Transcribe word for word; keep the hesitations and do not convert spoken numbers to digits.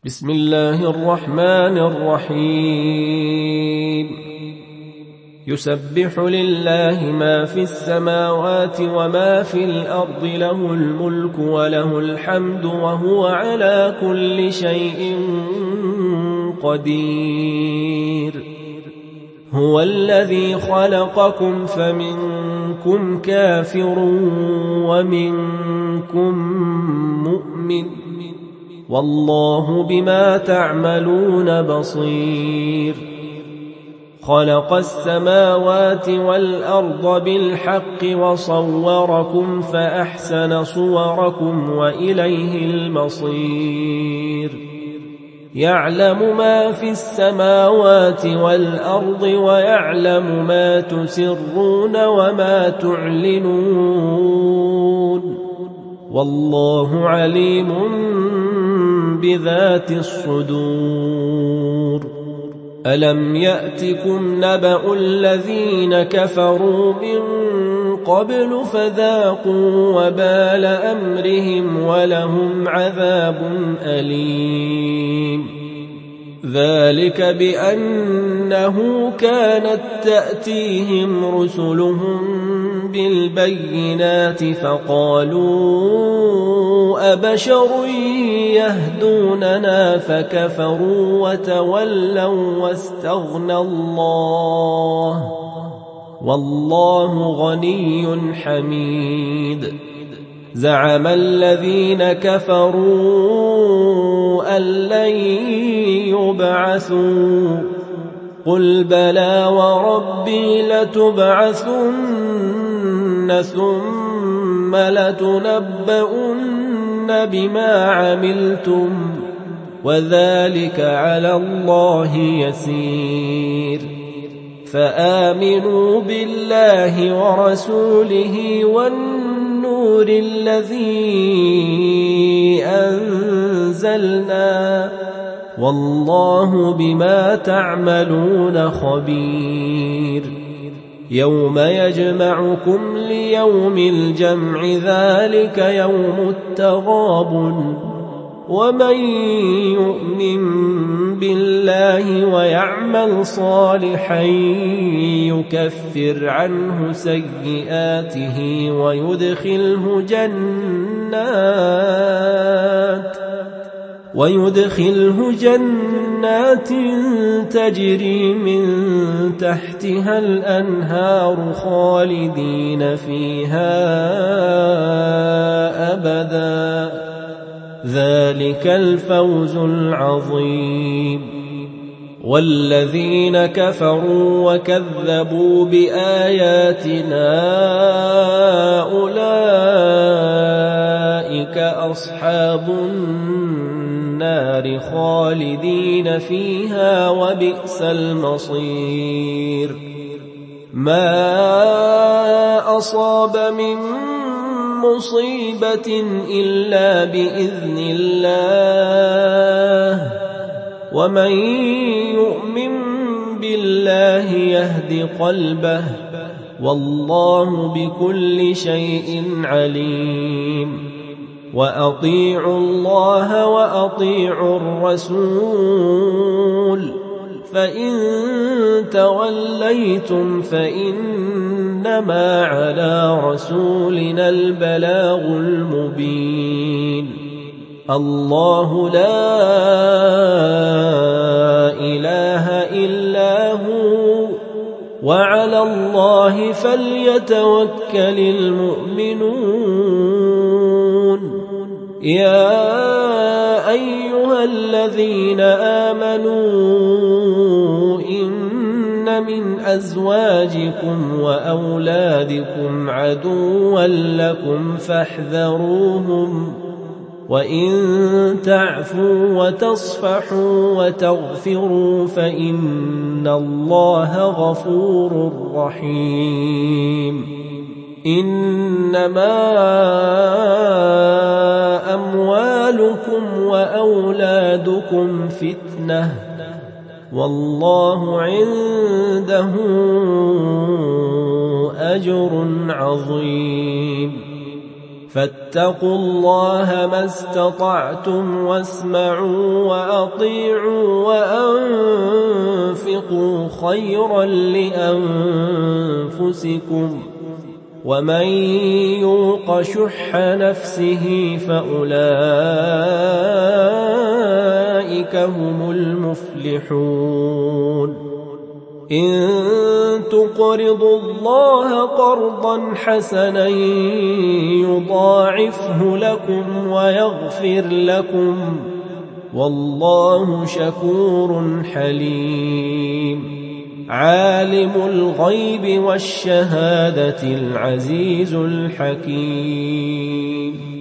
بسم الله الرحمن الرحيم يسبح لله ما في السماوات وما في الأرض له الملك وله الحمد وهو على كل شيء قدير هو الذي خلقكم فمنكم كافر ومنكم مؤمن والله بما تعملون بصير خلق السماوات والأرض بالحق وصوركم فأحسن صوركم وإليه المصير يعلم ما في السماوات والأرض ويعلم ما تسرون وما تعلنون والله عليم بذات الصدور ألم يأتكم نبأ الذين كفروا من قبل فذاقوا وبال أمرهم ولهم عذاب أليم ذلك بأنه كانت تأتيهم رسلهم بالبينات فقالوا أبشر يهدوننا فكفروا وتولوا واستغنى الله والله غني حميد زعم الذين كفروا أن لن يبعثوا قل بلى وربي لتبعثن ثم لتنبؤن بما عملتم وذلك على الله يسير فآمنوا بالله ورسوله والنور الذي أنزلنا والله بما تعملون خبير يوم يجمعكم ليوم الجمع ذلك يوم التغابن ومن يؤمن بالله ويعمل صالحا يكفر عنه سيئاته ويدخله جنات ويدخله جنات تجري من تحتها الأنهار خالدين فيها أبدا ذلك الفوز العظيم والذين كفروا وكذبوا بآياتنا أولئك أصحاب النار خالدين فيها وبئس المصير ما أصاب من مصيبة إلا بإذن الله ومن يؤمن بالله يهد قلبه والله بكل شيء عليم وأطيعوا الله وأطيعوا الرسول فإن توليتم فإنما على رسولنا البلاغ المبين الله لا إله إلا هو وعلى الله فليتوكل المؤمنون يا أيها الذين آمنوا إن من أزواجكم وأولادكم عدوا لكم فاحذروهم وإن تعفوا وتصفحوا وتغفروا فإن الله غفور رحيم إنما أموالكم وأولادكم فتنة والله عنده أجر عظيم فاتقوا الله ما استطعتم واسمعوا وأطيعوا وأنفقوا خيرا لأنفسكم ومن يوق شح نفسه فأولئك هم المفلحون إن تقرضوا الله قرضا حسنا يضاعفه لكم ويغفر لكم والله شكور حليم عالم الغيب والشهادة العزيز الحكيم